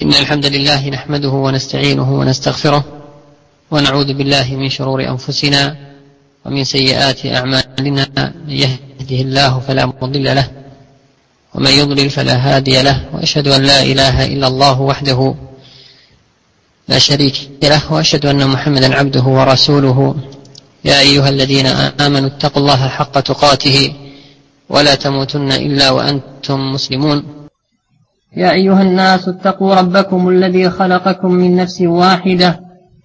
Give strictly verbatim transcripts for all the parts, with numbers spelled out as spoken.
إن الحمد لله نحمده ونستعينه ونستغفره ونعوذ بالله من شرور أنفسنا ومن سيئات أعمالنا. من يهده الله فلا مضل له ومن يضلل فلا هادي له، وأشهد أن لا إله إلا الله وحده لا شريك له، وأشهد أن محمدا عبده ورسوله. يا أيها الذين آمنوا اتقوا الله حق تقاته ولا تموتن إلا وأنتم مسلمون. يا أيها الناس اتقوا ربكم الذي خلقكم من نفس واحدة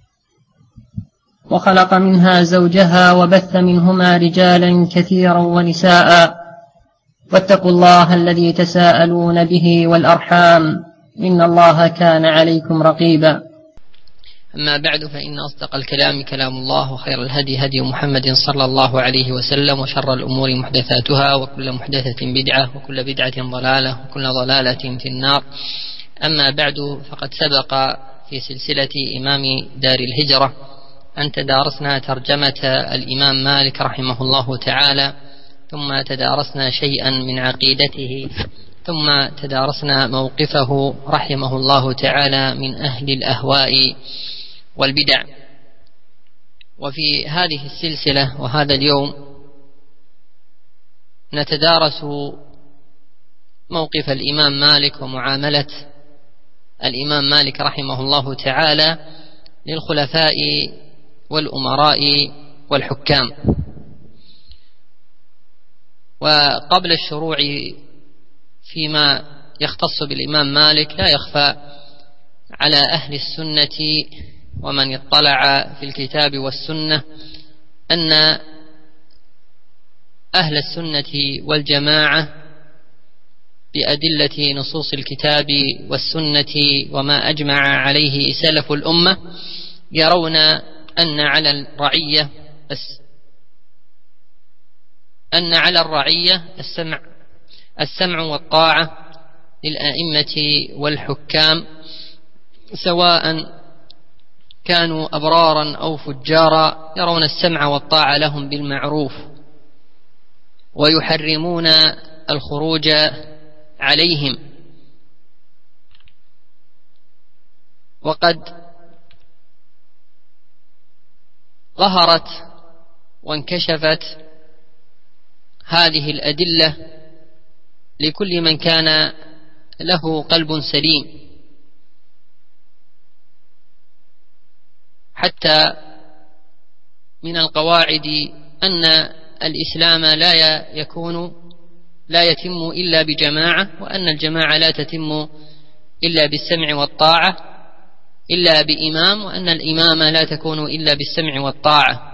وخلق منها زوجها وبث منهما رجالا كثيرا ونساء، واتقوا الله الذي تساءلون به والأرحام إن الله كان عليكم رقيبا. أما بعد، فإن أصدق الكلام كلام الله، وخير الهدي هدي محمد صلى الله عليه وسلم، وشر الأمور محدثاتها، وكل محدثة بدعة، وكل بدعة ضلالة، وكل ضلالة في النار. أما بعد، فقد سبق في سلسلة إمام دار الهجرة أن تدارسنا ترجمة الإمام مالك رحمه الله تعالى، ثم تدارسنا شيئا من عقيدته، ثم تدارسنا موقفه رحمه الله تعالى من أهل الأهواء والبدع. وفي هذه السلسلة وهذا اليوم نتدارس موقف الإمام مالك ومعاملة الإمام مالك رحمه الله تعالى للخلفاء والأمراء والحكام. وقبل الشروع فيما يختص بالإمام مالك، لا يخفى على أهل السنة ومن اطلع في الكتاب والسنة أن أهل السنة والجماعة بأدلة نصوص الكتاب والسنة وما أجمع عليه سلف الأمة يرون أن على الرعية أن على الرعية السمع السمع والطاعة للأئمة والحكام، سواء كانوا أبرارا أو فجارا، يرون السمع والطاعة لهم بالمعروف، ويحرمون الخروج عليهم. وقد ظهرت وانكشفت هذه الأدلة لكل من كان له قلب سليم، حتى من القواعد أن الإسلام لا يكون لا يتم إلا بجماعة، وأن الجماعة لا تتم إلا بالسمع والطاعة إلا بإمام، وأن الإمام لا تكون إلا بالسمع والطاعة.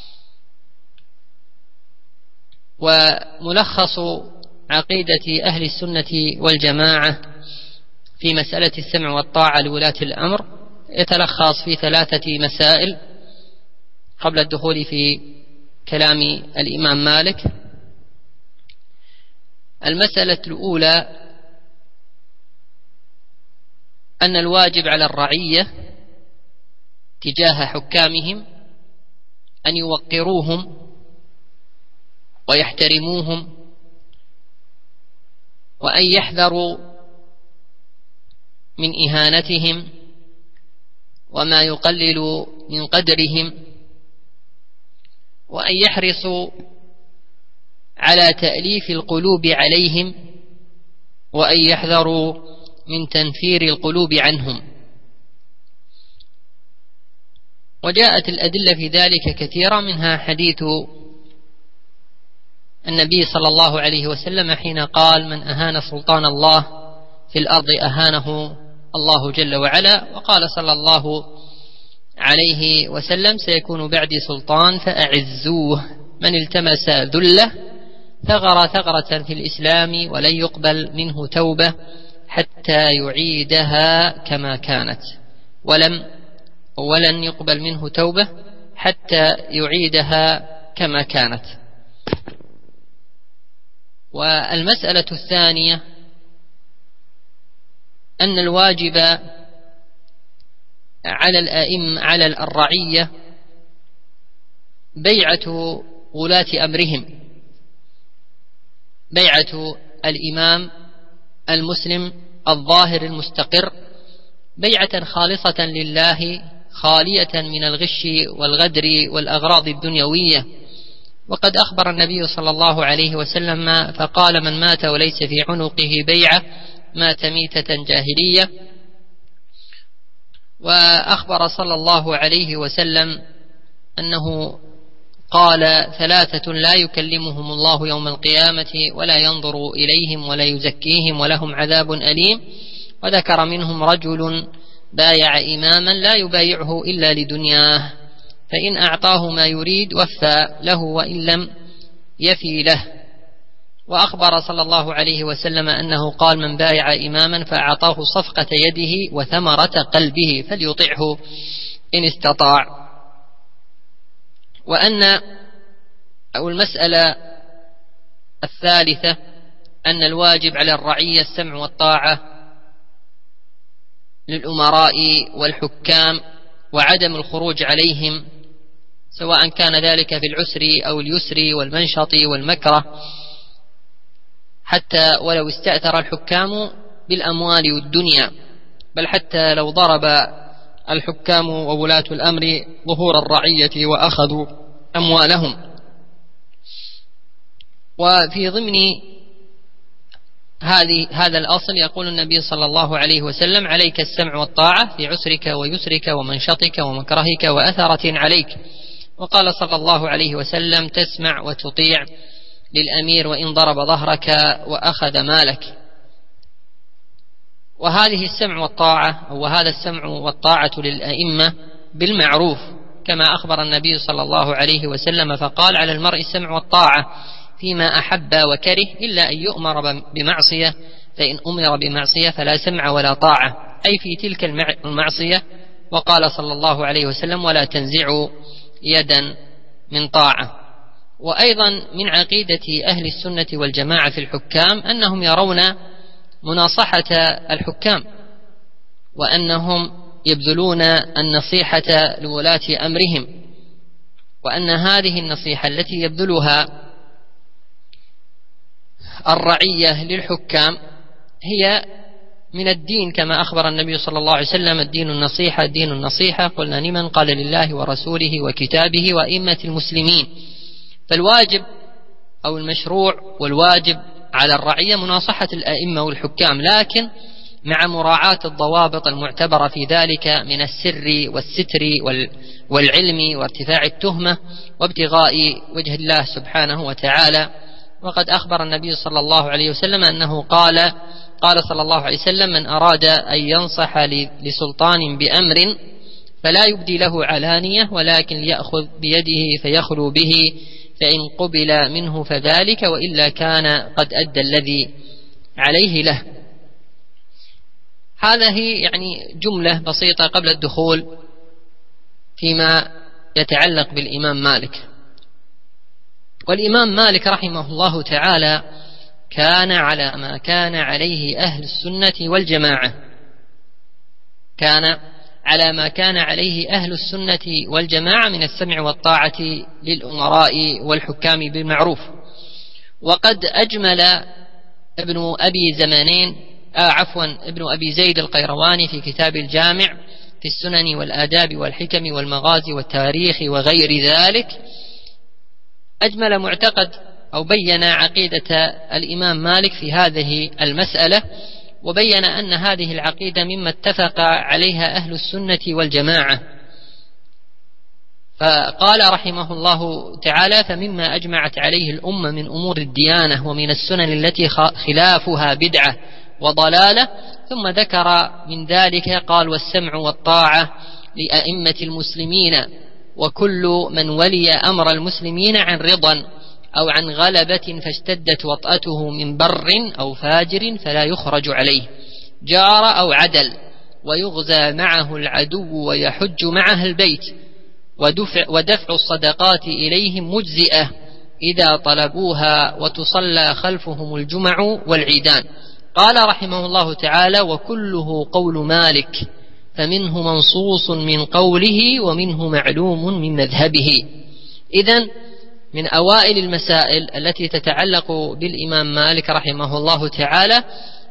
وملخص عقيدة أهل السنة والجماعة في مسألة السمع والطاعة لولاة الأمر يتلخص في ثلاثة مسائل قبل الدخول في كلام الإمام مالك. المسألة الأولى أن الواجب على الرعية تجاه حكامهم أن يوقروهم ويحترموهم، وأن يحذروا من إهانتهم وما يقلل من قدرهم، وأن يحرصوا على تأليف القلوب عليهم، وأن يحذروا من تنفير القلوب عنهم. وجاءت الأدلة في ذلك كثيرة، منها حديث النبي صلى الله عليه وسلم حين قال: من أهان سلطان الله في الأرض أهانه الله جل وعلا. وقال صلى الله عليه وسلم: سيكون بعدي سلطان فأعزوه، من التمس ذله ثغر ثغرة في الإسلام ولن يقبل منه توبة حتى يعيدها كما كانت، ولم ولن يقبل منه توبة حتى يعيدها كما كانت. والمسألة الثانية أن الواجب على الأئمة على الرعية بيعة ولاة أمرهم، بيعة الإمام المسلم الظاهر المستقر بيعة خالصة لله خالية من الغش والغدر والأغراض الدنيوية. وقد أخبر النبي صلى الله عليه وسلم فقال: من مات وليس في عنقه بيعة مات ميتة جاهلية. وأخبر صلى الله عليه وسلم أنه قال: ثلاثة لا يكلمهم الله يوم القيامة ولا ينظر إليهم ولا يزكيهم ولهم عذاب أليم. وذكر منهم رجل بايع إماما لا يبايعه إلا لدنياه، فإن أعطاه ما يريد وفى له وإن لم يفي له. وأخبر صلى الله عليه وسلم أنه قال: من بايع إماما فأعطاه صفقة يده وثمرة قلبه فليطعه إن استطاع. وأن أو المسألة الثالثة أن الواجب على الرعية السمع والطاعة للأمراء والحكام وعدم الخروج عليهم، سواء كان ذلك في العسر أو اليسر والمنشط والمكره، حتى ولو استأثر الحكام بالأموال والدنيا، بل حتى لو ضرب الحكام وولاة الأمر ظهور الرعية وأخذوا أموالهم. وفي ضمن هذه هذا الأصل يقول النبي صلى الله عليه وسلم: عليك السمع والطاعة في عسرك ويسرك ومنشطك ومكرهك وأثرة عليك. وقال صلى الله عليه وسلم: تسمع وتطيع للأمير وإن ضرب ظهرك وأخذ مالك. وهذه السمع والطاعة أو هذا السمع والطاعة للأئمة بالمعروف، كما أخبر النبي صلى الله عليه وسلم فقال: على المرء السمع والطاعة فيما أحب وكره إلا أن يؤمر بمعصية، فإن أمر بمعصية فلا سمع ولا طاعة، أي في تلك المعصية. وقال صلى الله عليه وسلم: ولا تنزعوا يدا من طاعة. وأيضا من عقيدة أهل السنة والجماعة في الحكام أنهم يرون مناصحة الحكام، وأنهم يبذلون النصيحة لولاة أمرهم، وأن هذه النصيحة التي يبذلها الرعية للحكام هي من الدين، كما أخبر النبي صلى الله عليه وسلم: الدين النصيحة الدين النصيحة. قلنا: لمن؟ قال: لله ورسوله وكتابه وأئمة المسلمين. فالواجب أو المشروع والواجب على الرعية مناصحة الأئمة والحكام، لكن مع مراعاة الضوابط المعتبرة في ذلك من السر والستر والعلم وارتفاع التهمة وابتغاء وجه الله سبحانه وتعالى. وقد أخبر النبي صلى الله عليه وسلم أنه قال قال صلى الله عليه وسلم: من أراد أن ينصح لسلطان بأمر فلا يبدي له علانية ولكن ليأخذ بيده فيخلو به، فإن قبل منه فذلك وإلا كان قد أدى الذي عليه له. هذه يعني جملة بسيطة قبل الدخول فيما يتعلق بالإمام مالك. والإمام مالك رحمه الله تعالى كان على ما كان عليه أهل السنة والجماعة كان على ما كان عليه أهل السنة والجماعة من السمع والطاعة للأمراء والحكام بالمعروف. وقد أجمل ابن أبي زمانين آه عفوا ابن أبي زيد القيرواني في كتاب الجامع في السنن والآداب والحكم والمغازي والتاريخ وغير ذلك، أجمل معتقد أو بين عقيدة الإمام مالك في هذه المسألة، وبين أن هذه العقيدة مما اتفق عليها أهل السنة والجماعة. فقال رحمه الله تعالى: فمما أجمعت عليه الأمة من أمور الديانة ومن السنن التي خلافها بدعة وضلالة. ثم ذكر من ذلك قال: والسمع والطاعة لأئمة المسلمين وكل من ولي أمر المسلمين عن رضا أو عن غلبة فاشتدت وطأته من بر أو فاجر فلا يخرج عليه، جار أو عدل، ويغزى معه العدو ويحج معه البيت، ودفع, ودفع الصدقات إليهم مجزئة إذا طلبوها، وتصلى خلفهم الجمع والعيدان. قال رحمه الله تعالى: وكله قول مالك، فمنه منصوص من قوله ومنه معلوم من مذهبه. إذن من أوائل المسائل التي تتعلق بالإمام مالك رحمه الله تعالى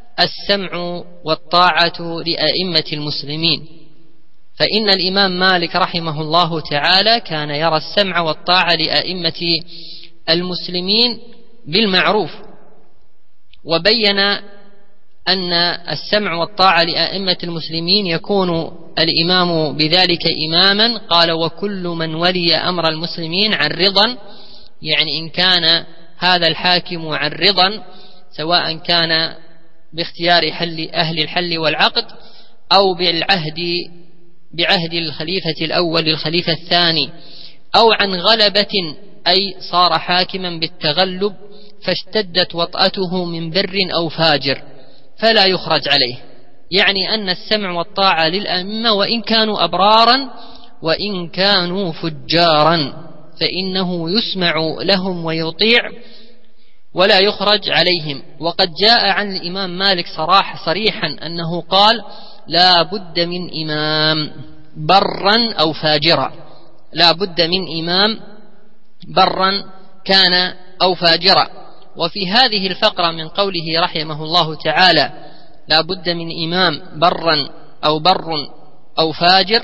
السمع والطاعة لأئمة المسلمين، فإن الإمام مالك رحمه الله تعالى كان يرى السمع والطاعة لأئمة المسلمين بالمعروف، وبين أن السمع والطاعة لأئمة المسلمين يكون الإمام بذلك إماما. قال: وكل من ولي أمر المسلمين عن رضا، يعني إن كان هذا الحاكم عن رضا، سواء كان باختيار حل أهل الحل والعقد أو بالعهد بعهد الخليفة الأول للخليفة الثاني، أو عن غلبة أي صار حاكما بالتغلب فاشتدت وطأته من بر أو فاجر، فلا يخرج عليه. يعني أن السمع والطاعة للأئمة وإن كانوا أبرارا وإن كانوا فجارا فإنه يسمع لهم ويطيع ولا يخرج عليهم. وقد جاء عن الإمام مالك صراح صريحا أنه قال: لا بد من إمام برا أو فاجرا، لا بد من إمام برا كان أو فاجرا. وفي هذه الفقرة من قوله رحمه الله تعالى: لا بد من إمام برا أو بر أو فاجر،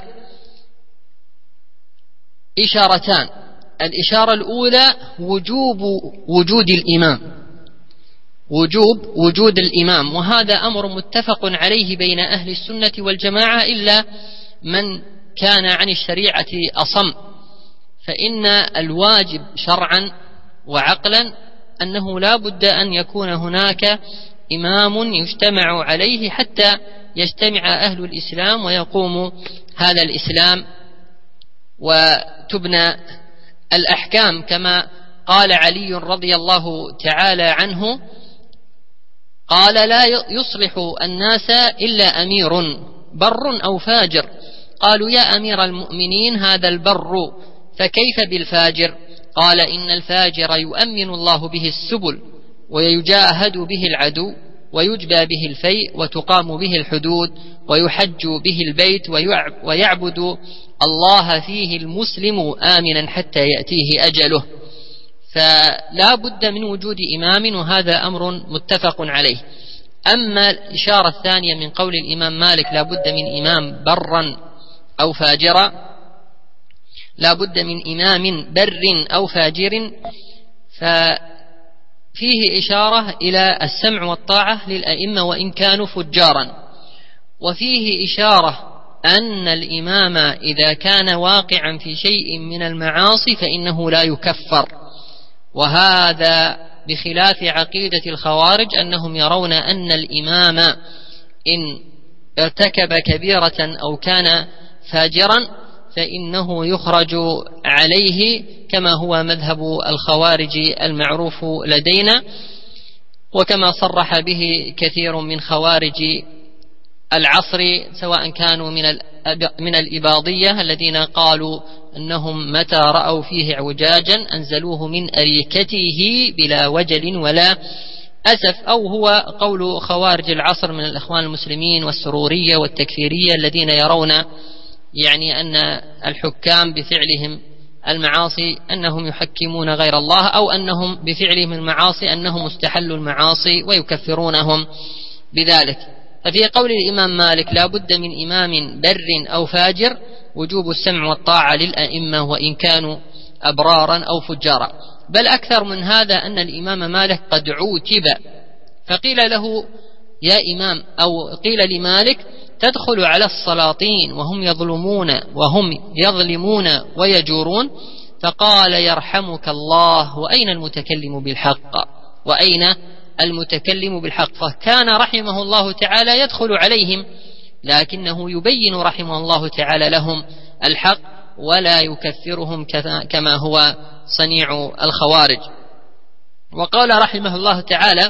إشارتان. الإشارة الأولى وجوب وجود الإمام، وجوب وجود الإمام، وهذا أمر متفق عليه بين أهل السنة والجماعة إلا من كان عن الشريعة أصم، فإن الواجب شرعا وعقلا أنه لا بد أن يكون هناك إمام يجتمع عليه حتى يجتمع أهل الإسلام ويقوم هذا الإسلام وتبنى الأحكام، كما قال علي رضي الله تعالى عنه: قال: لا يصلح الناس إلا أمير بر أو فاجر. قالوا: يا أمير المؤمنين هذا البر، فكيف بالفاجر؟ قال: إن الفاجر يؤمن الله به السبل ويجاهد به العدو ويجبى به الفيء وتقام به الحدود ويحج به البيت ويعبد الله فيه المسلم آمنا حتى يأتيه أجله. فلا بد من وجود إمام، وهذا أمر متفق عليه. أما الإشارة الثانية من قول الإمام مالك: لا بد من إمام برا أو فاجرا، لا بد من إمام بر أو فاجر، ففيه إشارة إلى السمع والطاعة للأئمة وإن كانوا فجارا، وفيه إشارة أن الإمام إذا كان واقعا في شيء من المعاصي فإنه لا يكفر، وهذا بخلاف عقيدة الخوارج أنهم يرون أن الإمام إن ارتكب كبيرة أو كان فاجرا فإنه يخرج عليه، كما هو مذهب الخوارج المعروف لدينا، وكما صرح به كثير من خوارج العصر، سواء كانوا من من الإباضية الذين قالوا أنهم متى رأوا فيه اعوجاجا أنزلوه من أريكته بلا وجل ولا أسف، أو هو قول خوارج العصر من الإخوان المسلمين والسرورية والتكفيرية الذين يرون يعني أن الحكام بفعلهم المعاصي أنهم يحكمون غير الله، أو أنهم بفعلهم المعاصي أنهم مستحلوا المعاصي ويكفرونهم بذلك. ففي قول الإمام مالك: لا بد من إمام بر أو فاجر، وجوب السمع والطاعة للأئمة وإن كانوا أبرارا أو فجارا. بل أكثر من هذا أن الإمام مالك قد عوتب، فقيل له: يا إمام، أو قيل لمالك: تدخل على السلاطين وهم يظلمون وهم يظلمون ويجورون، فقال: يرحمك الله، وأين المتكلم بالحق؟ وأين المتكلم بالحق؟ فكان رحمه الله تعالى يدخل عليهم، لكنه يبين رحمه الله تعالى لهم الحق ولا يكفرهم كما هو صنيع الخوارج. وقال رحمه الله تعالى: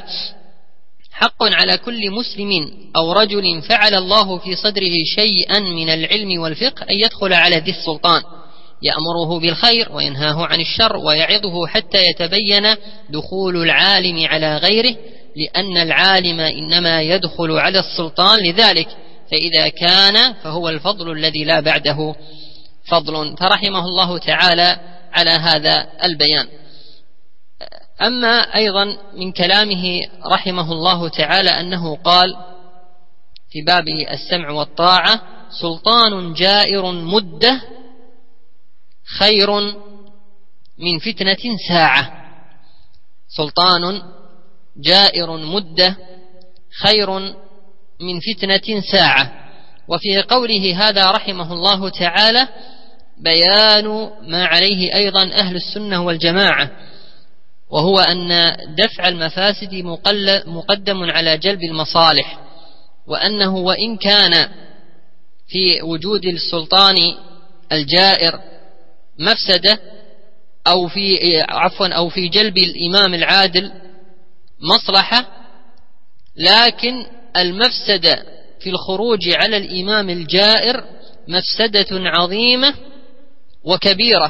حق على كل مسلم أو رجل فعل الله في صدره شيئا من العلم والفقه أن يدخل على ذي السلطان يأمره بالخير وينهاه عن الشر ويعظه حتى يتبين دخول العالم على غيره، لأن العالم إنما يدخل على السلطان لذلك، فإذا كان فهو الفضل الذي لا بعده فضل. فرحمه الله تعالى على هذا البيان. أما أيضا من كلامه رحمه الله تعالى أنه قال في باب السمع والطاعة: سلطان جائر مدة خير من فتنة ساعة. سلطان جائر مدة خير من فتنة ساعة. وفي قوله هذا رحمه الله تعالى بيان ما عليه أيضا أهل السنة والجماعة، وهو أن دفع المفاسد مقدم على جلب المصالح، وأنه وإن كان في وجود السلطان الجائر مفسدة أو في عفوا أو في جلب الإمام العادل مصلحة، لكن المفسدة في الخروج على الإمام الجائر مفسدة عظيمة وكبيرة،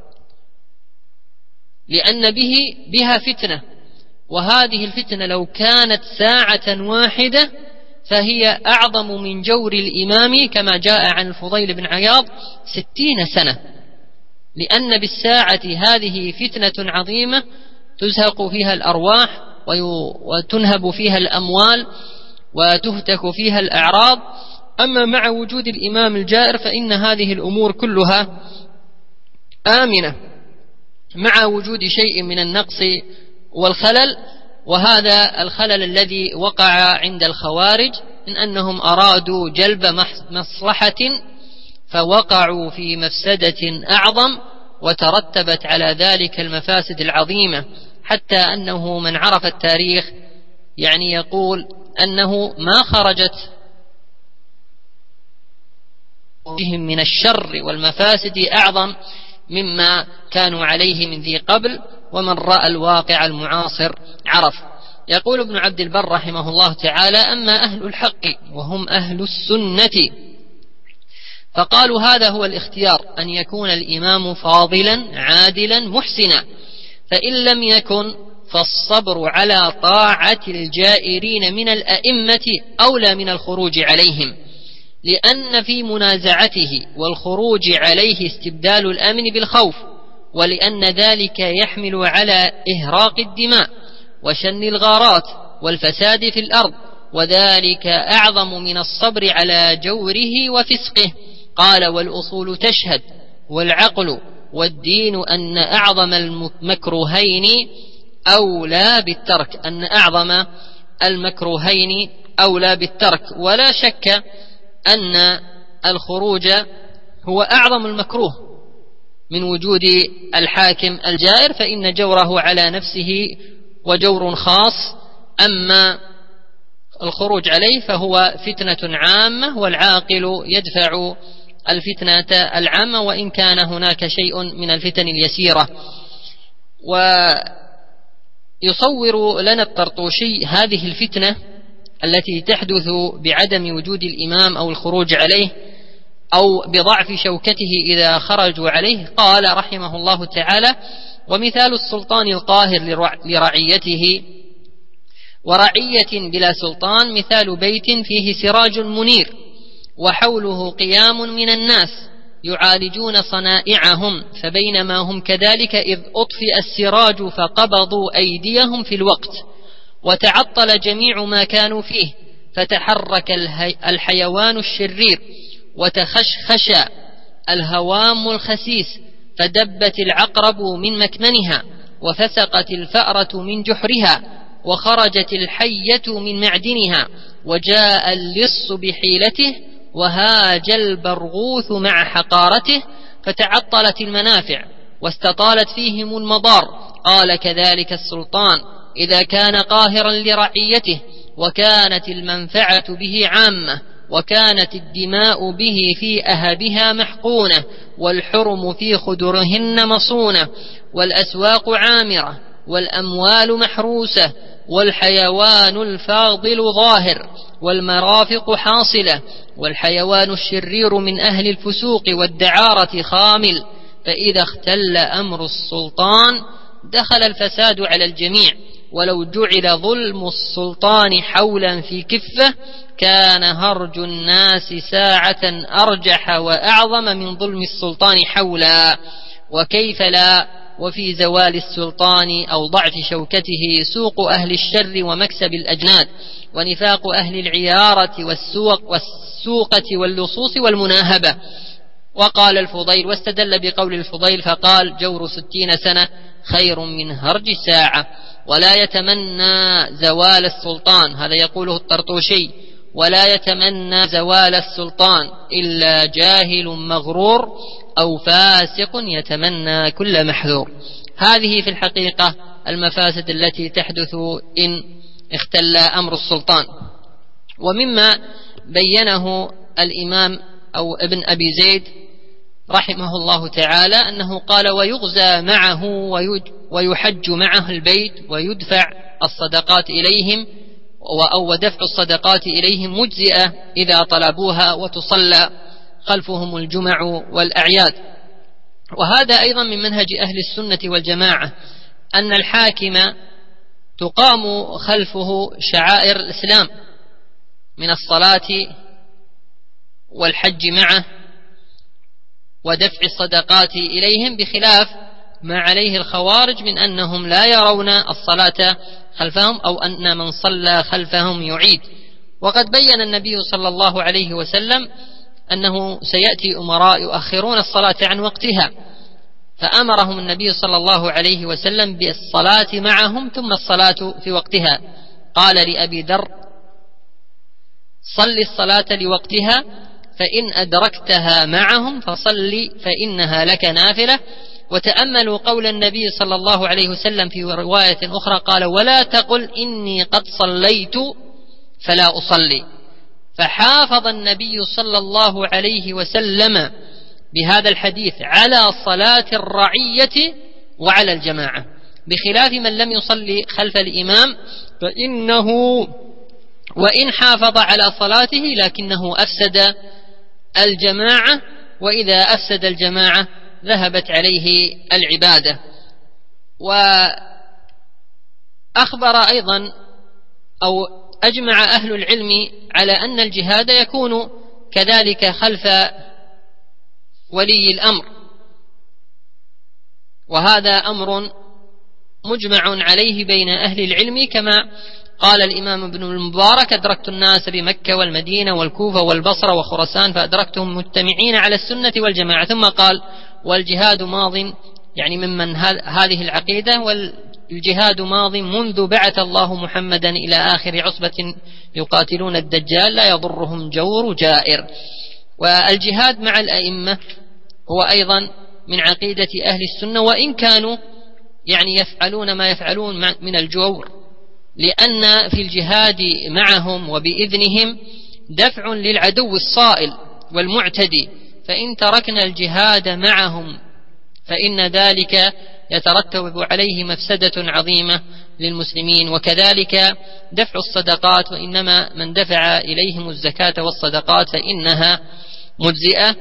لأن به بها فتنة، وهذه الفتنة لو كانت ساعة واحدة فهي أعظم من جور الإمام، كما جاء عن الفضيل بن عياض ستين سنة، لأن بالساعة هذه فتنة عظيمة تزهق فيها الأرواح وتنهب فيها الأموال وتهتك فيها الأعراض. أما مع وجود الإمام الجائر فإن هذه الأمور كلها آمنة مع وجود شيء من النقص والخلل، وهذا الخلل الذي وقع عند الخوارج من أنهم أرادوا جلب مصلحة فوقعوا في مفسدة أعظم وترتبت على ذلك المفاسد العظيمة، حتى أنه من عرف التاريخ يعني يقول أنه ما خرجت بهم من الشر والمفاسد أعظم مما كانوا عليه من ذي قبل، ومن رأى الواقع المعاصر عرف. يقول ابن عبد البر رحمه الله تعالى: أما أهل الحق وهم أهل السنة فقالوا هذا هو الاختيار، أن يكون الإمام فاضلا عادلا محسنا، فإن لم يكن فالصبر على طاعة الجائرين من الأئمة أولى من الخروج عليهم، لأن في منازعته والخروج عليه استبدال الأمن بالخوف، ولأن ذلك يحمل على إهراق الدماء وشن الغارات والفساد في الأرض، وذلك أعظم من الصبر على جوره وفسقه. قال: والأصول تشهد والعقل والدين أن أعظم المكروهين أولى بالترك، أن أعظم المكروهين أولى بالترك. ولا شك أن الخروج هو أعظم المكروه من وجود الحاكم الجائر، فإن جوره على نفسه وجور خاص، أما الخروج عليه فهو فتنة عامة، والعاقل يدفع الفتنة العامة وإن كان هناك شيء من الفتن اليسيرة. ويصور لنا الطرطوشي هذه الفتنة التي تحدث بعدم وجود الإمام أو الخروج عليه أو بضعف شوكته إذا خرجوا عليه. قال رحمه الله تعالى: ومثال السلطان القاهر لرعيته ورعية بلا سلطان مثال بيت فيه سراج منير وحوله قيام من الناس يعالجون صنائعهم، فبينما هم كذلك إذ أطفئ السراج فقبضوا أيديهم في الوقت وتعطل جميع ما كانوا فيه، فتحرك الحيوان الشرير وتخشخش الهوام الخسيس، فدبت العقرب من مكمنها وفسقت الفأرة من جحرها وخرجت الحية من معدنها، وجاء اللص بحيلته وهاج البرغوث مع حقارته، فتعطلت المنافع واستطالت فيهم المضار. قال: كذلك السلطان إذا كان قاهرا لرعيته وكانت المنفعة به عامة وكانت الدماء به في أهبها محقونة والحرم في خدرهن مصونة والأسواق عامرة والأموال محروسة والحيوان الفاضل ظاهر والمرافق حاصلة والحيوان الشرير من أهل الفسوق والدعارة خامل، فإذا اختل أمر السلطان دخل الفساد على الجميع، ولو جعل ظلم السلطان حولا في كفة كان هرج الناس ساعة أرجح وأعظم من ظلم السلطان حولا. وكيف لا وفي زوال السلطان أو ضعف شوكته سوق أهل الشر ومكسب الأجناد ونفاق أهل العيارة والسوق والسوقة واللصوص والمناهبة. وقال الفضيل، واستدل بقول الفضيل فقال: جور ستين سنة خير من هرج ساعة. ولا يتمنى زوال السلطان، هذا يقوله الطرطوشي، ولا يتمنى زوال السلطان إلا جاهل مغرور أو فاسق يتمنى كل محذور. هذه في الحقيقة المفاسد التي تحدث إن اختل أمر السلطان. ومما بينه الإمام أو ابن أبي زيد رحمه الله تعالى أنه قال: ويغزى معه ويحج معه البيت ويدفع الصدقات إليهم، أو ودفع الصدقات إليهم مجزئة إذا طلبوها، وتصلى خلفهم الجمع والأعياد. وهذا أيضا من منهج أهل السنة والجماعة، أن الحاكم تقام خلفه شعائر الإسلام من الصلاة والحج معه ودفع الصدقات إليهم، بخلاف ما عليه الخوارج من أنهم لا يرون الصلاة خلفهم، أو أن من صلى خلفهم يعيد. وقد بين النبي صلى الله عليه وسلم أنه سيأتي أمراء يؤخرون الصلاة عن وقتها، فأمرهم النبي صلى الله عليه وسلم بالصلاة معهم ثم الصلاة في وقتها. قال لأبي ذر: صل الصلاة لوقتها، فإن أدركتها معهم فصل فإنها لك نافلة. وتأملوا قول النبي صلى الله عليه وسلم في رواية أخرى قال: ولا تقل إني قد صليت فلا أصلي. فحافظ النبي صلى الله عليه وسلم بهذا الحديث على صلاة الرعية وعلى الجماعة، بخلاف من لم يصلي خلف الإمام، فإنه وإن حافظ على صلاته لكنه أفسد الجماعة، وإذا أفسد الجماعة ذهبت عليه العبادة. وأخبر أيضا أو أجمع أهل العلم على أن الجهاد يكون كذلك خلف ولي الأمر، وهذا أمر مجمع عليه بين أهل العلم، كما قال الإمام ابن المبارك: أدركت الناس بمكة والمدينة والكوفة والبصرة وخراسان فأدركتهم مجتمعين على السنة والجماعة. ثم قال: والجهاد ماض، يعني ممن هذه العقيدة، والجهاد ماض منذ بعث الله محمدا إلى آخر عصبة يقاتلون الدجال لا يضرهم جور جائر. والجهاد مع الأئمة هو أيضا من عقيدة أهل السنة، وإن كانوا يعني يفعلون ما يفعلون من الجور، لأن في الجهاد معهم وبإذنهم دفع للعدو الصائل والمعتدي، فإن تركنا الجهاد معهم فإن ذلك يترتب عليه مفسدة عظيمة للمسلمين. وكذلك دفع الصدقات، وإنما من دفع إليهم الزكاة والصدقات فإنها مجزئة.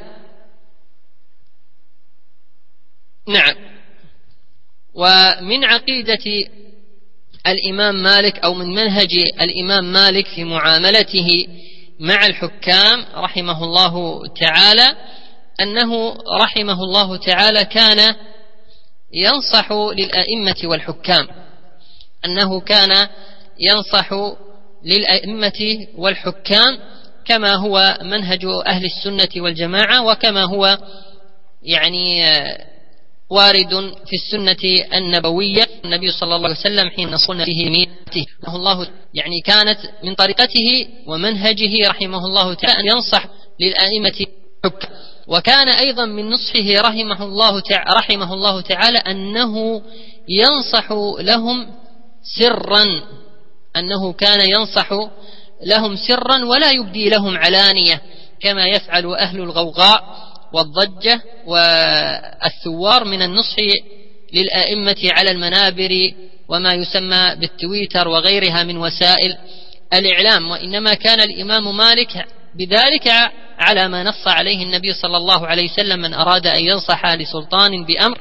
نعم. ومن عقيدة الإمام مالك أو من منهج الإمام مالك في معاملته مع الحكام رحمه الله تعالى أنه رحمه الله تعالى كان ينصح للأئمة والحكام، أنه كان ينصح للأئمة والحكام كما هو منهج أهل السنة والجماعة، وكما هو يعني وارد في السنة النبوية. النبي صلى الله عليه وسلم حين نصرنا فيه ميته الله يعني كانت من طريقته ومنهجه رحمه الله تعالى أن ينصح للأئمة والحكام. وكان أيضا من نصحه رحمه الله تعالى, رحمه الله تعالى أنه ينصح لهم سرا، أنه كان ينصح لهم سرا ولا يبدي لهم علانية كما يفعل أهل الغوغاء والضجة والثوار من النصح للأئمة على المنابر وما يسمى بالتويتر وغيرها من وسائل الإعلام. وإنما كان الإمام مالك بذلك على ما نص عليه النبي صلى الله عليه وسلم: من أراد أن ينصح لسلطان بأمر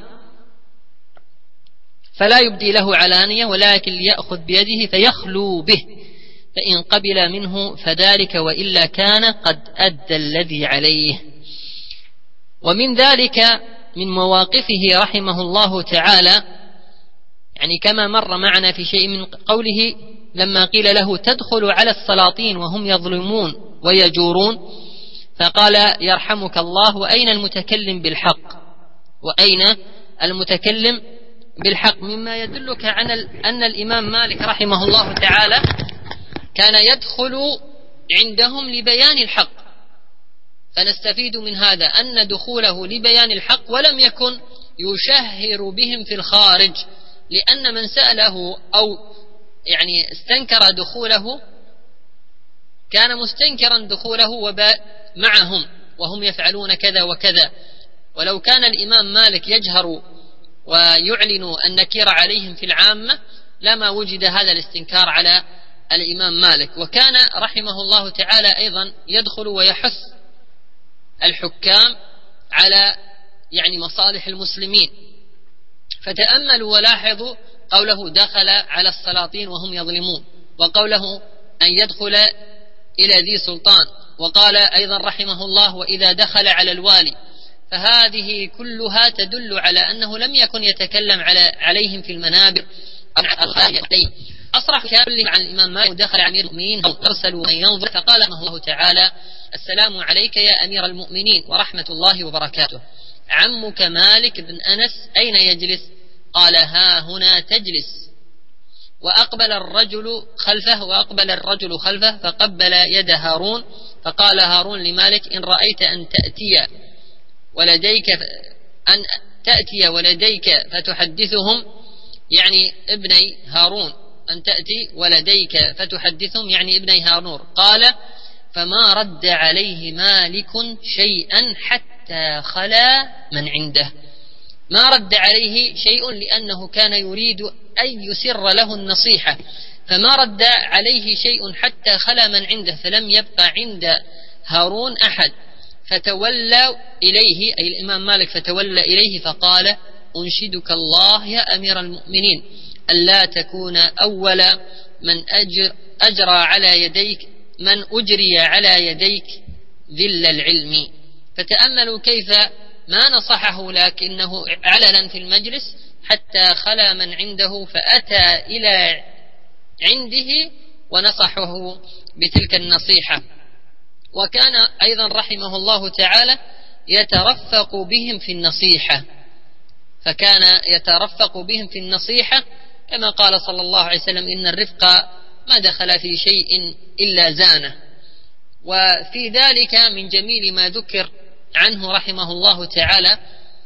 فلا يبدي له علانية، ولكن ليأخذ بيده فيخلو به، فإن قبل منه فذلك، وإلا كان قد أدى الذي عليه. ومن ذلك من مواقفه رحمه الله تعالى، يعني كما مر معنا في شيء من قوله لما قيل له تدخل على السلاطين وهم يظلمون ويجورون، فقال يرحمك الله وأين المتكلم بالحق، وأين المتكلم بالحق، مما يدلك عن أن الإمام مالك رحمه الله تعالى كان يدخل عندهم لبيان الحق. فنستفيد من هذا أن دخوله لبيان الحق ولم يكن يشهر بهم في الخارج، لأن من سأله أو يعني استنكر دخوله كان مستنكرا دخوله ومعهم وهم يفعلون كذا وكذا. ولو كان الإمام مالك يجهر ويعلن النكير عليهم في العامة لما وجد هذا الاستنكار على الإمام مالك. وكان رحمه الله تعالى أيضا يدخل ويحث الحكام على يعني مصالح المسلمين. فتأملوا ولاحظوا قوله دخل على السلاطين وهم يظلمون، وقوله أن يدخل إلى ذي سلطان، وقال أيضا رحمه الله وإذا دخل على الوالي. فهذه كلها تدل على أنه لم يكن يتكلم على عليهم في المنابر الخارجية. أصرح كامل عن الإمام مالك دخل أمير المؤمنين أو أرسلوا من ينظر، فقال الله تعالى السلام عليك يا أمير المؤمنين ورحمة الله وبركاته، عمك مالك بن أنس أين يجلس؟ قال ها هنا تجلس. وأقبل الرجل خلفه وأقبل الرجل خلفه فقبل يد هارون، فقال هارون لمالك إن رأيت أن تأتي ولديك أن تأتي ولديك فتحدثهم، يعني ابني هارون، أن تأتي ولديك فتحدثهم يعني ابني هارون. قال فما رد عليه مالك شيئا حتى خلا من عنده، ما رد عليه شيء لأنه كان يريد أن يسر له النصيحة، فما رد عليه شيء حتى خلا من عنده، فلم يبقى عند هارون أحد. فتولى إليه أي الإمام مالك فتولى إليه فقال أنشدك الله يا أمير المؤمنين ألا تكون أول من أجر أجرى على يديك من أجري على يديك ذل العلم. فتأملوا كيف ما نصحه لكنه علنا في المجلس حتى خلا من عنده، فأتى إلى عنده ونصحه بتلك النصيحة. وكان أيضا رحمه الله تعالى يترفق بهم في النصيحة، فكان يترفق بهم في النصيحة كما قال صلى الله عليه وسلم إن الرفق ما دخل في شيء إلا زانه. وفي ذلك من جميل ما ذكر عنه رحمه الله تعالى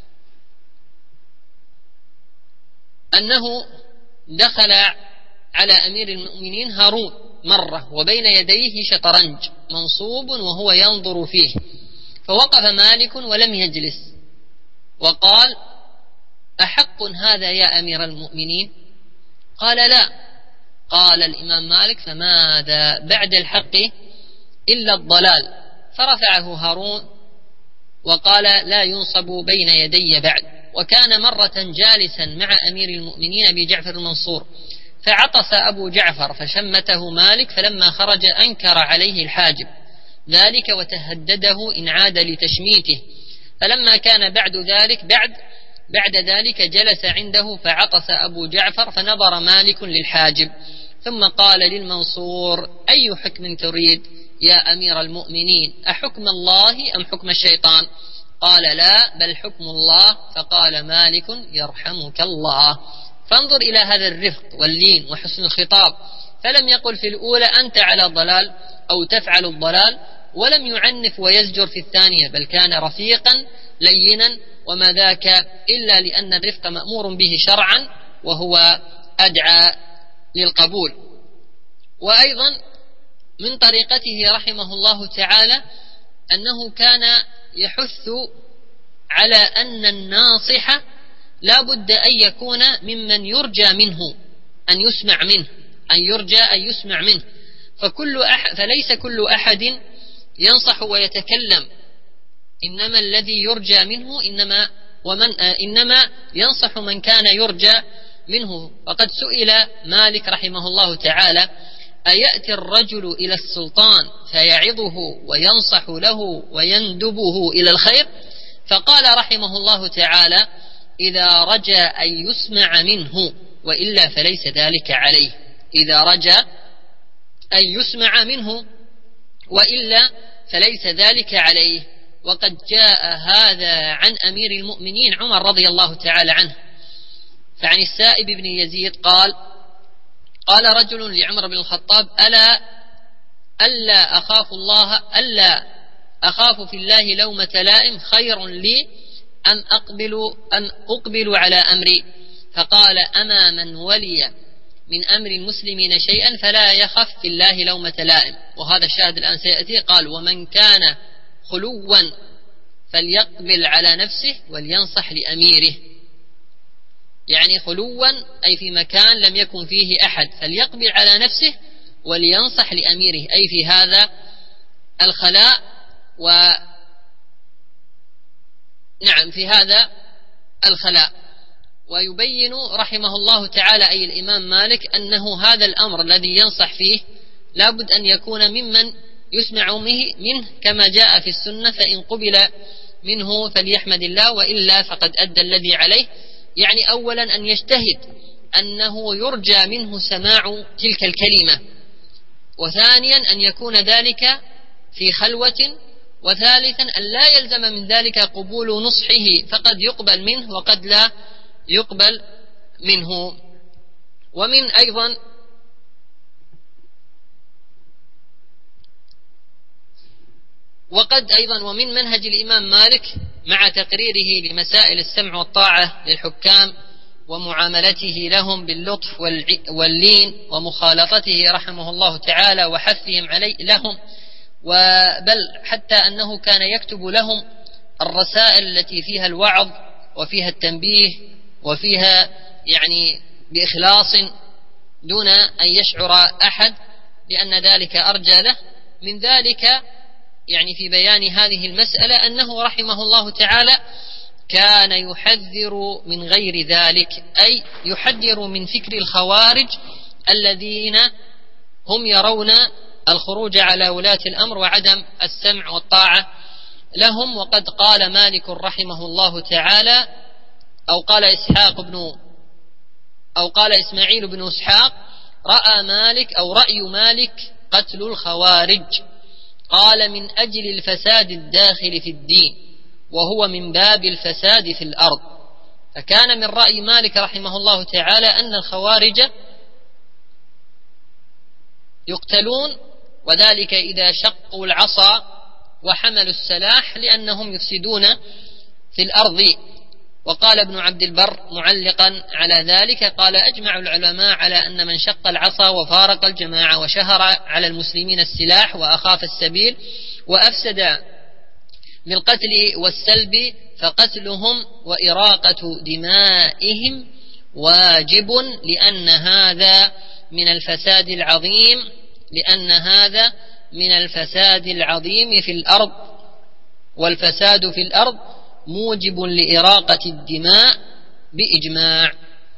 أنه دخل على أمير المؤمنين هارون مرة وبين يديه شطرنج منصوب وهو ينظر فيه، فوقف مالك ولم يجلس وقال أحق هذا يا أمير المؤمنين؟ قال لا. قال الإمام مالك فماذا بعد الحق إلا الضلال؟ فرفعه هارون وقال لا ينصب بين يدي بعد. وكان مرة جالسا مع أمير المؤمنين أبي جعفر المنصور، فعطس أبو جعفر فشمته مالك، فلما خرج أنكر عليه الحاجب ذلك وتهدده إن عاد لتشميته. فلما كان بعد ذلك بعد بعد ذلك جلس عنده فعطس أبو جعفر فنظر مالك للحاجب ثم قال للمنصور أي حكم تريد يا أمير المؤمنين، أحكم الله أم حكم الشيطان؟ قال لا بل حكم الله. فقال مالك يرحمك الله. فانظر إلى هذا الرفق واللين وحسن الخطاب، فلم يقل في الأولى أنت على ضلال أو تفعل الضلال، ولم يعنف ويزجر في الثانية، بل كان رفيقا لينا، وما ذاك إلا لأن الرفق مأمور به شرعا وهو أدعى للقبول. وأيضا من طريقته رحمه الله تعالى أنه كان يحث على أن الناصح لا بد أن يكون ممن يرجى منه أن يسمع منه أن يرجى أن يسمع منه فكل أحد فليس كل أحد ينصح ويتكلم، إنما الذي يرجى منه إنما ومن إنما ينصح من كان يرجى منه. وقد سئل مالك رحمه الله تعالى أيأتي الرجل إلى السلطان فيعظه وينصح له ويندبه إلى الخير؟ فقال رحمه الله تعالى: إذا رجا أن يسمع منه وإلا فليس ذلك عليه. إذا رجا أن يسمع منه وإلا فليس ذلك عليه. وقد جاء هذا عن أمير المؤمنين عمر رضي الله تعالى عنه. فعن السائب بن يزيد قال: قال رجل لعمر بن الخطاب: ألا ألا أخاف الله ألا أخاف في الله لومة لائم خير لي أن أقبل أن أقبل على أمري. فقال: أما من ولي من أمر المسلمين شيئا فلا يخف في الله لومة لائم. وهذا الشاهد الآن سيأتي. قال: ومن كان خلوا فليقبل على نفسه ولينصح لأميره. يعني خلوا أي في مكان لم يكن فيه أحد، فليقبل على نفسه ولينصح لأميره، أي في هذا الخلاء. و نعم في هذا الخلاء. ويبين رحمه الله تعالى أي الإمام مالك أنه هذا الأمر الذي ينصح فيه لابد أن يكون ممن يسمع منه كما جاء في السنة، فإن قبل منه فليحمد الله وإلا فقد أدى الذي عليه. يعني أولا أن يجتهد أنه يرجى منه سماع تلك الكلمة، وثانيا أن يكون ذلك في خلوة، وثالثا أن لا يلزم من ذلك قبول نصحه، فقد يقبل منه وقد لا يقبل منه. ومن أيضا وقد أيضا ومن منهج الإمام مالك مع تقريره لمسائل السمع والطاعة للحكام ومعاملته لهم باللطف واللين ومخالطته رحمه الله تعالى وحثهم عليه لهم، وبل حتى أنه كان يكتب لهم الرسائل التي فيها الوعظ وفيها التنبيه وفيها يعني بإخلاص دون أن يشعر أحد، لأن ذلك أرجى له. من ذلك يعني في بيان هذه المسألة أنه رحمه الله تعالى كان يحذر من غير ذلك، أي يحذر من فكر الخوارج الذين هم يرون الخروج على ولاة الأمر وعدم السمع والطاعة لهم. وقد قال مالك رحمه الله تعالى أو قال إسحاق بن أو قال إسماعيل بن إسحاق: رأى مالك أو رأي مالك قتل الخوارج، قال من أجل الفساد الداخل في الدين، وهو من باب الفساد في الأرض. فكان من رأي مالك رحمه الله تعالى أن الخوارج يقتلون، وذلك إذا شقوا العصا وحملوا السلاح، لأنهم يفسدون في الأرض. وقال ابن عبد البر معلقا على ذلك قال: أجمع العلماء على أن من شق العصا وفارق الجماعة وشهر على المسلمين السلاح وأخاف السبيل وأفسد بالقتل والسلب فقتلهم وإراقة دمائهم واجب، لأن هذا من الفساد العظيم لأن هذا من الفساد العظيم في الأرض، والفساد في الأرض موجب لإراقة الدماء بإجماع.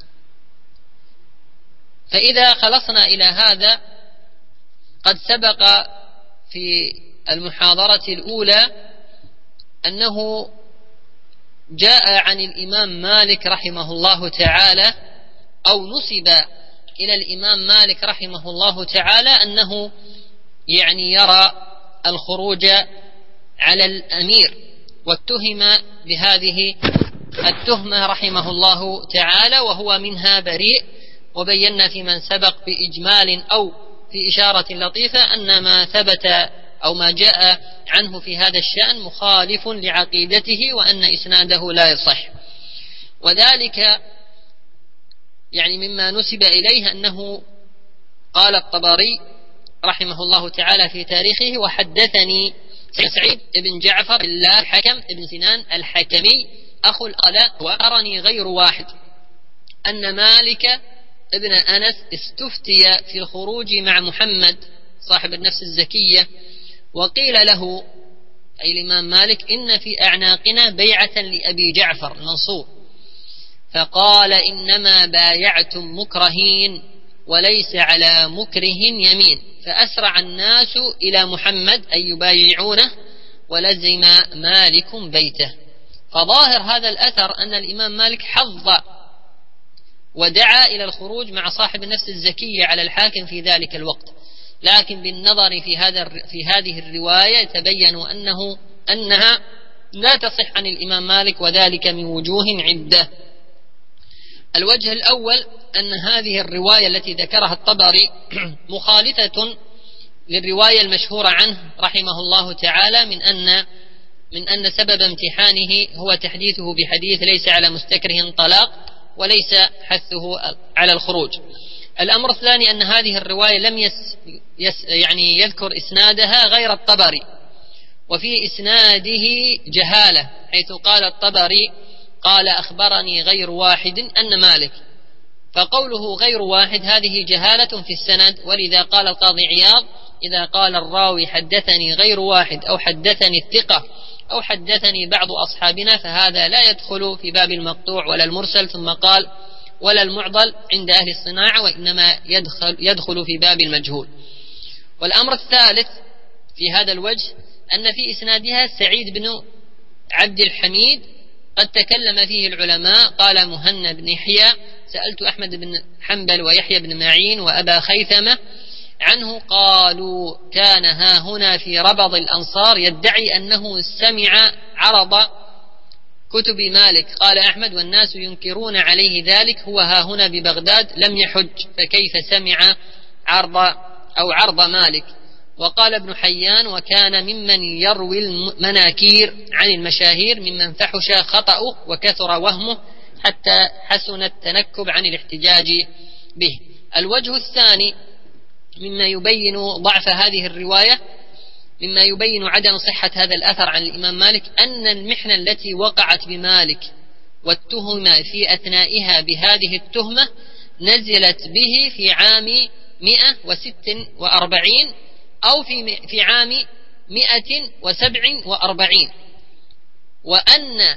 فإذا خلصنا إلى هذا، قد سبق في المحاضرة الأولى أنه جاء عن الإمام مالك رحمه الله تعالى أو نسب إلى الإمام مالك رحمه الله تعالى أنه يعني يرى الخروج على الأمير، واتهم بهذه التهمة رحمه الله تعالى، وهو منها بريء. وبينا في من سبق بإجمال أو في إشارة لطيفة أن ما ثبت أو ما جاء عنه في هذا الشأن مخالف لعقيدته، وأن إسناده لا يصح. وذلك يعني مما نسب إليه أنه قال الطبري رحمه الله تعالى في تاريخه: وحدثني سعيد بن جعفر الله الحكم بن سنان الحكمي أخو الألاء وأرني غير واحد أن مالك ابن أنس استفتي في الخروج مع محمد صاحب النفس الزكية، وقيل له أي الإمام مالك: إن في أعناقنا بيعة لأبي جعفر المنصور، فقال: إنما بايعتم مكرهين وليس على مكره يمين. فأسرع الناس إلى محمد أن يبايعونه، ولزم مالك بيته. فظاهر هذا الأثر أن الإمام مالك حظ ودعا إلى الخروج مع صاحب النفس الزكية على الحاكم في ذلك الوقت، لكن بالنظر في هذا في هذه الرواية تبين أنه أنها لا تصح عن الإمام مالك، وذلك من وجوه عدة. الوجه الأول أن هذه الرواية التي ذكرها الطبري مخالفة للرواية المشهورة عنه رحمه الله تعالى من أن من أن سبب امتحانه هو تحديثه بحديث ليس على مستكره طلاق وليس حثه على الخروج. الأمر الثاني أن هذه الرواية لم يس يس يعني يذكر إسنادها غير الطبري، وفي إسناده جهالة، حيث قال الطبري قال أخبرني غير واحد أن مالك، فقوله غير واحد هذه جهالة في السند. ولذا قال القاضي عياض إذا قال الراوي حدثني غير واحد أو حدثني الثقة أو حدثني بعض أصحابنا فهذا لا يدخل في باب المقطوع ولا المرسل، ثم قال ولا المعضل عند أهل الصناعة، وإنما يدخل, يدخل في باب المجهول. والأمر الثالث في هذا الوجه أن في إسنادها سعيد بن عبد الحميد قد تكلم فيه العلماء. قال مهند بن يحيى سألت أحمد بن حنبل ويحيى بن معين وأبا خيثمة عنه، قالوا كان ها هنا في ربض الأنصار يدعي أنه سمع عرض كتب مالك. قال أحمد والناس ينكرون عليه ذلك، هو ها هنا ببغداد لم يحج، فكيف سمع عرض أو عرض مالك. وقال ابن حيان وكان ممن يروي المناكير عن المشاهير ممن فحش خطأه وكثر وهمه حتى حسن التنكب عن الاحتجاج به. الوجه الثاني مما يبين ضعف هذه الرواية، مما يبين عدم صحة هذا الأثر عن الإمام مالك، أن المحنة التي وقعت بمالك والتهم في أثنائها بهذه التهمة نزلت به في عام مئة وست وأربعين أو في في عام مئة وسبع وأربعين، وأن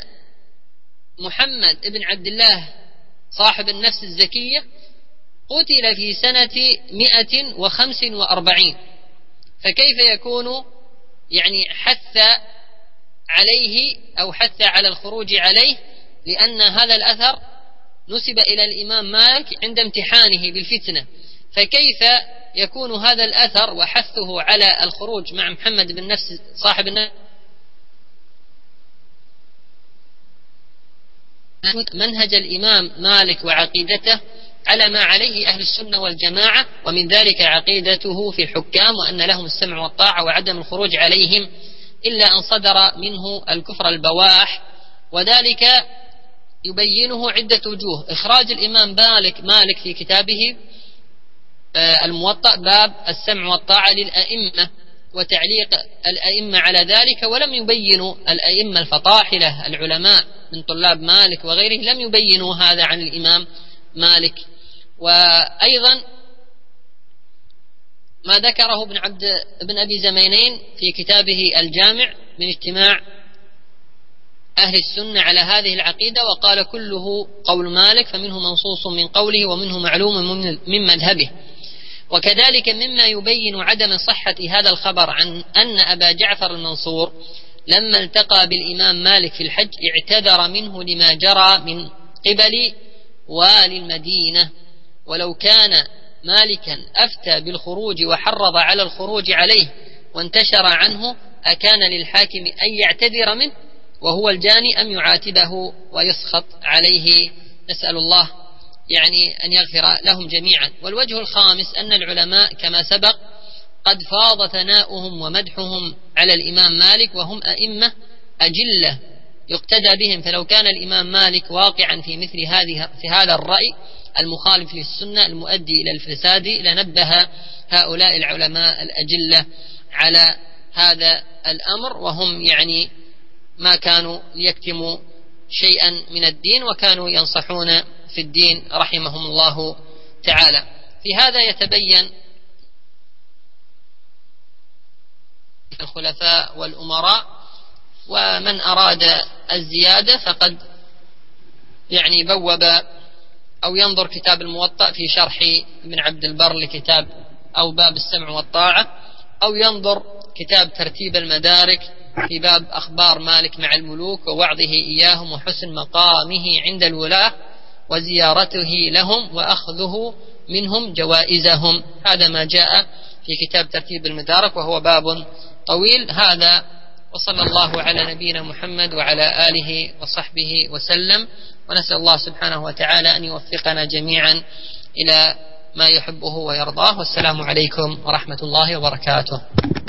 محمد بن عبد الله صاحب النفس الزكية قتل في سنة مئة وخمس وأربعين، فكيف يكون يعني حث عليه أو حث على الخروج عليه؟ لأن هذا الأثر نسب إلى الإمام مالك عند امتحانه بالفتنة، فكيف يكون هذا الأثر وحثه على الخروج مع محمد بن نفس صاحب النفس منهج الإمام مالك وعقيدته على ما عليه أهل السنة والجماعة، ومن ذلك عقيدته في الحكام وأن لهم السمع والطاعة وعدم الخروج عليهم إلا أن صدر منه الكفر البواح، وذلك يبينه عدة وجوه. إخراج الإمام مالك مالك في كتابه الموطأ باب السمع والطاعة للأئمة وتعليق الأئمة على ذلك، ولم يبينوا الأئمة الفطاحلة العلماء من طلاب مالك وغيره لم يبينوا هذا عن الإمام مالك. وأيضا ما ذكره ابن عبد ابن أبي زمينين في كتابه الجامع من اجتماع أهل السنة على هذه العقيدة، وقال كله قول مالك، فمنه منصوص من قوله ومنه معلوم من مذهبه. وكذلك مما يبين عدم صحة هذا الخبر عن أن أبا جعفر المنصور لما التقى بالإمام مالك في الحج اعتذر منه لما جرى من قبل والي المدينة، ولو كان مالكا أفتى بالخروج وحرض على الخروج عليه وانتشر عنه أكان للحاكم أن يعتذر منه وهو الجاني أم يعاتبه ويسخط عليه؟ نسأل الله يعني أن يغفر لهم جميعا. والوجه الخامس أن العلماء كما سبق قد فاض ثناؤهم ومدحهم على الإمام مالك، وهم أئمة أجلة يقتدى بهم، فلو كان الإمام مالك واقعا في مثل هذه في هذا الرأي المخالف للسنة المؤدي إلى الفساد لنبه هؤلاء العلماء الأجلة على هذا الأمر، وهم يعني ما كانوا ليكتموا شيئا من الدين وكانوا ينصحون في الدين رحمهم الله تعالى. في هذا يتبين الخلفاء والأمراء، ومن أراد الزيادة فقد يعني بوب أو ينظر كتاب الموطأ في شرح ابن عبد البر لكتاب أو باب السمع والطاعة، أو ينظر كتاب ترتيب المدارك في باب أخبار مالك مع الملوك ووعظه إياهم وحسن مقامه عند الولاة وزيارته لهم وأخذه منهم جوائزهم. هذا ما جاء في كتاب ترتيب المدارك وهو باب طويل. هذا وصلى الله على نبينا محمد وعلى آله وصحبه وسلم، ونسأل الله سبحانه وتعالى أن يوفقنا جميعا إلى ما يحبه ويرضاه. والسلام عليكم ورحمة الله وبركاته.